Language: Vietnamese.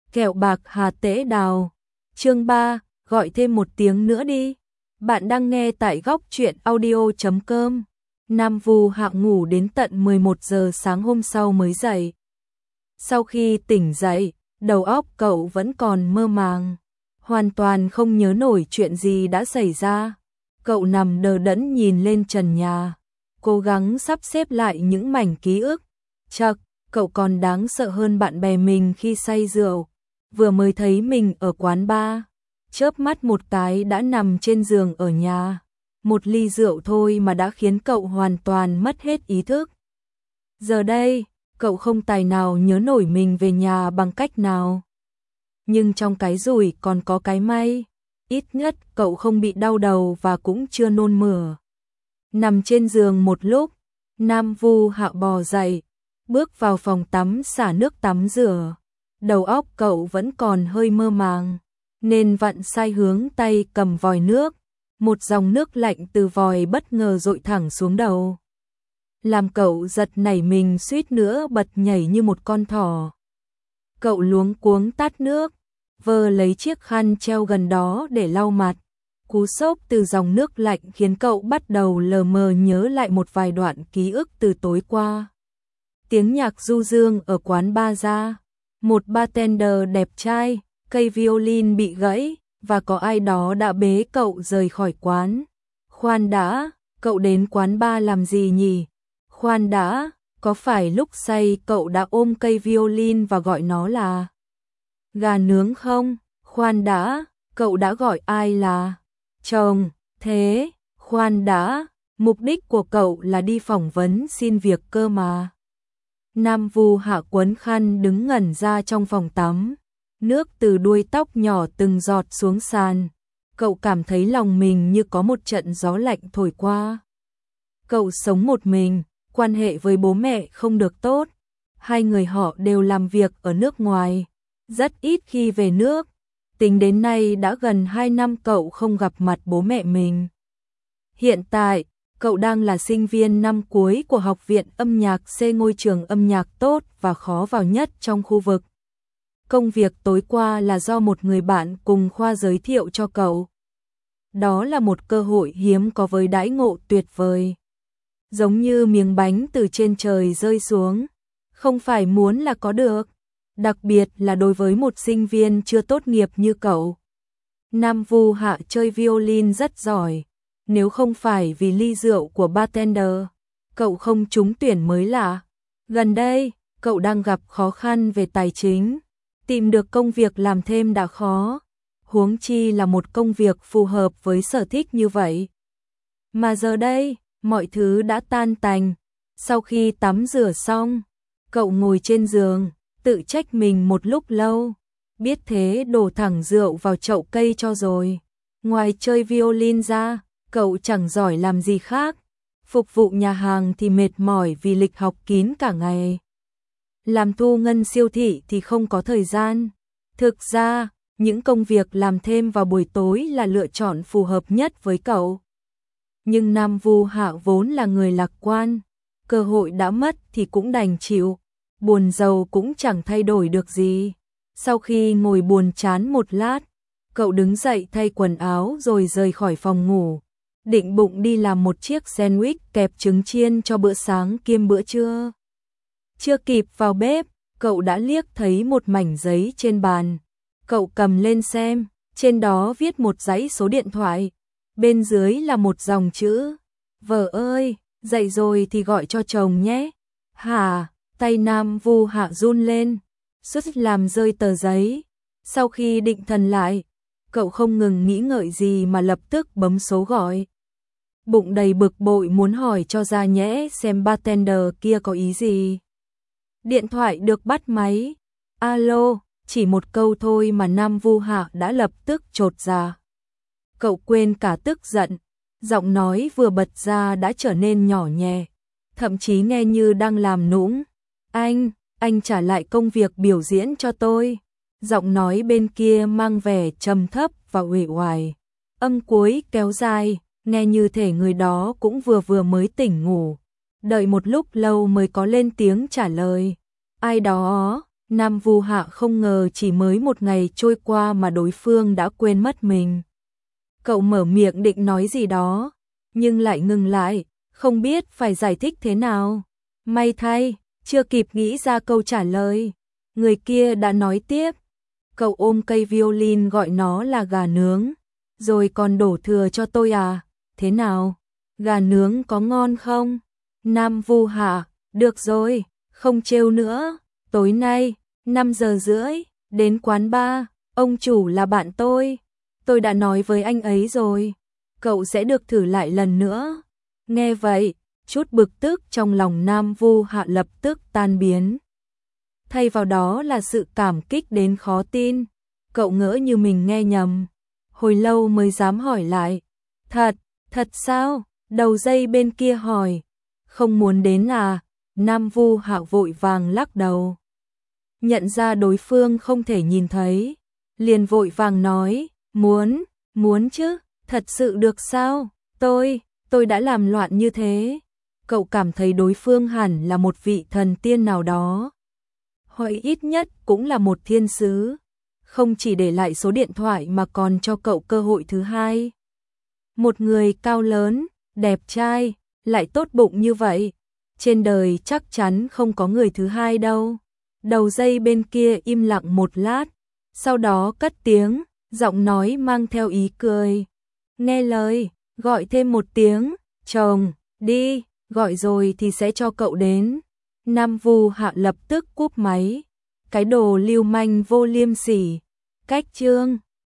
Kẹo bạc hà tễ đào. Chương 3, gọi thêm một tiếng nữa đi. Bạn đang nghe tại góc truyện audio.com. Nam Vu Hạ ngủ đến tận 11 giờ sáng hôm sau mới dậy. Sau khi tỉnh dậy, đầu óc cậu vẫn còn mơ màng, hoàn toàn không nhớ nổi chuyện gì đã xảy ra. Cậu nằm đờ đẫn nhìn lên trần nhà, cố gắng sắp xếp lại những mảnh ký ức. Chậc, cậu còn đáng sợ hơn bạn bè mình khi say rượu. Vừa mới thấy mình ở quán bar, chớp mắt một cái đã nằm trên giường ở nhà. Một ly rượu thôi mà đã khiến cậu hoàn toàn mất hết ý thức. Giờ đây, cậu không tài nào nhớ nổi mình về nhà bằng cách nào. Nhưng trong cái rủi còn có cái may, ít nhất cậu không bị đau đầu và cũng chưa nôn mửa. Nằm trên giường một lúc, Nam Vu Hạ bò dậy, bước vào phòng tắm xả nước tắm rửa. Đầu óc cậu vẫn còn hơi mơ màng, nên vặn sai hướng tay cầm vòi nước. Một dòng nước lạnh từ vòi bất ngờ dội thẳng xuống đầu, làm cậu giật nảy mình suýt nữa bật nhảy như một con thỏ. Cậu luống cuống tát nước, vơ lấy chiếc khăn treo gần đó để lau mặt. Cú sốc từ dòng nước lạnh khiến cậu bắt đầu lờ mờ nhớ lại một vài đoạn ký ức từ tối qua. Tiếng nhạc du dương ở quán bar ra, một bartender đẹp trai, cây violin bị gãy, và có ai đó đã bế cậu rời khỏi quán. Khoan đã, cậu đến quán bar làm gì nhỉ? Khoan đã, có phải lúc say cậu đã ôm cây violin và gọi nó là gà nướng không? Khoan đã, cậu đã gọi ai là chồng? Thế, khoan đã, mục đích của cậu là đi phỏng vấn xin việc cơ mà. Nam Vu Hạ quấn khăn đứng ngẩn ra trong phòng tắm. Nước từ đuôi tóc nhỏ từng giọt xuống sàn. Cậu cảm thấy lòng mình như có một trận gió lạnh thổi qua. Cậu sống một mình, quan hệ với bố mẹ không được tốt. Hai người họ đều làm việc ở nước ngoài, rất ít khi về nước. Tính đến nay đã gần 2 năm cậu không gặp mặt bố mẹ mình. Hiện tại, cậu đang là sinh viên năm cuối của Học viện âm nhạc C, ngôi trường âm nhạc tốt và khó vào nhất trong khu vực. Công việc tối qua là do một người bạn cùng khoa giới thiệu cho cậu. Đó là một cơ hội hiếm có với đãi ngộ tuyệt vời. Giống như miếng bánh từ trên trời rơi xuống, không phải muốn là có được, đặc biệt là đối với một sinh viên chưa tốt nghiệp như cậu. Nam Vu Hạ chơi violin rất giỏi, nếu không phải vì ly rượu của bartender, cậu không trúng tuyển mới lạ. Gần đây, cậu đang gặp khó khăn về tài chính. Tìm được công việc làm thêm đã khó, huống chi là một công việc phù hợp với sở thích như vậy. Mà giờ đây, mọi thứ đã tan tành. Sau khi tắm rửa xong, cậu ngồi trên giường, tự trách mình một lúc lâu. Biết thế đổ thẳng rượu vào chậu cây cho rồi. Ngoài chơi violin ra, cậu chẳng giỏi làm gì khác. Phục vụ nhà hàng thì mệt mỏi vì lịch học kín cả ngày. Làm thu ngân siêu thị thì không có thời gian. Thực ra, những công việc làm thêm vào buổi tối là lựa chọn phù hợp nhất với cậu. Nhưng Nam Vu Hạ vốn là người lạc quan, cơ hội đã mất thì cũng đành chịu, buồn giàu cũng chẳng thay đổi được gì. Sau khi ngồi buồn chán một lát, cậu đứng dậy thay quần áo rồi rời khỏi phòng ngủ, định bụng đi làm một chiếc sandwich kẹp trứng chiên cho bữa sáng kiêm bữa trưa. Chưa kịp vào bếp, cậu đã liếc thấy một mảnh giấy trên bàn. Cậu cầm lên xem, trên đó viết một dãy số điện thoại. Bên dưới là một dòng chữ: "Vợ ơi, dậy rồi thì gọi cho chồng nhé." Hả? Tay Nam Vu Hạ run lên, suýt làm rơi tờ giấy. Sau khi định thần lại, cậu không ngừng nghĩ ngợi gì mà lập tức bấm số gọi. Bụng đầy bực bội muốn hỏi cho ra nhẽ xem bartender kia có ý gì. Điện thoại được bắt máy. Alo, chỉ một câu thôi mà Nam Vu Hạ đã lập tức chột dạ. Cậu quên cả tức giận, giọng nói vừa bật ra đã trở nên nhỏ nhẹ, thậm chí nghe như đang làm nũng. Anh trả lại công việc biểu diễn cho tôi." Giọng nói bên kia mang vẻ trầm thấp và uể oải. Âm cuối kéo dài, nghe như thể người đó cũng vừa mới tỉnh ngủ. Đợi một lúc lâu mới có lên tiếng trả lời. "Ai đó?" Nam Vu Hạ không ngờ chỉ mới một ngày trôi qua mà đối phương đã quên mất mình. Cậu mở miệng định nói gì đó, nhưng lại ngừng lại, không biết phải giải thích thế nào. May thay, chưa kịp nghĩ ra câu trả lời, người kia đã nói tiếp. Cậu ôm cây violin gọi nó là gà nướng, rồi còn đổ thừa cho tôi à, thế nào? Gà nướng có ngon không? Nam Vu Hạ, được rồi, không trêu nữa, tối nay, 5 giờ rưỡi, đến quán bar, ông chủ là bạn tôi đã nói với anh ấy rồi, cậu sẽ được thử lại lần nữa. Nghe vậy, chút bực tức trong lòng Nam Vu Hạ lập tức tan biến. Thay vào đó là sự cảm kích đến khó tin, cậu ngỡ như mình nghe nhầm. Hồi lâu mới dám hỏi lại, thật sao? Đầu dây bên kia hỏi, không muốn đến à? Nam Vu Hạ vội vàng lắc đầu. Nhận ra đối phương không thể nhìn thấy, liền vội vàng nói, muốn chứ, thật sự được sao? Tôi đã làm loạn như thế. Cậu cảm thấy đối phương hẳn là một vị thần tiên nào đó, hoặc ít nhất cũng là một thiên sứ, không chỉ để lại số điện thoại mà còn cho cậu cơ hội thứ hai. Một người cao lớn, đẹp trai, lại tốt bụng như vậy, trên đời chắc chắn không có người thứ hai đâu. Đầu dây bên kia im lặng một lát, sau đó cất tiếng, giọng nói mang theo ý cười. Nghe lời, gọi thêm một tiếng, chồng, đi, gọi rồi thì sẽ cho cậu đến. Nam Vu Hạ lập tức cúp máy, cái đồ lưu manh vô liêm sỉ. Cách chương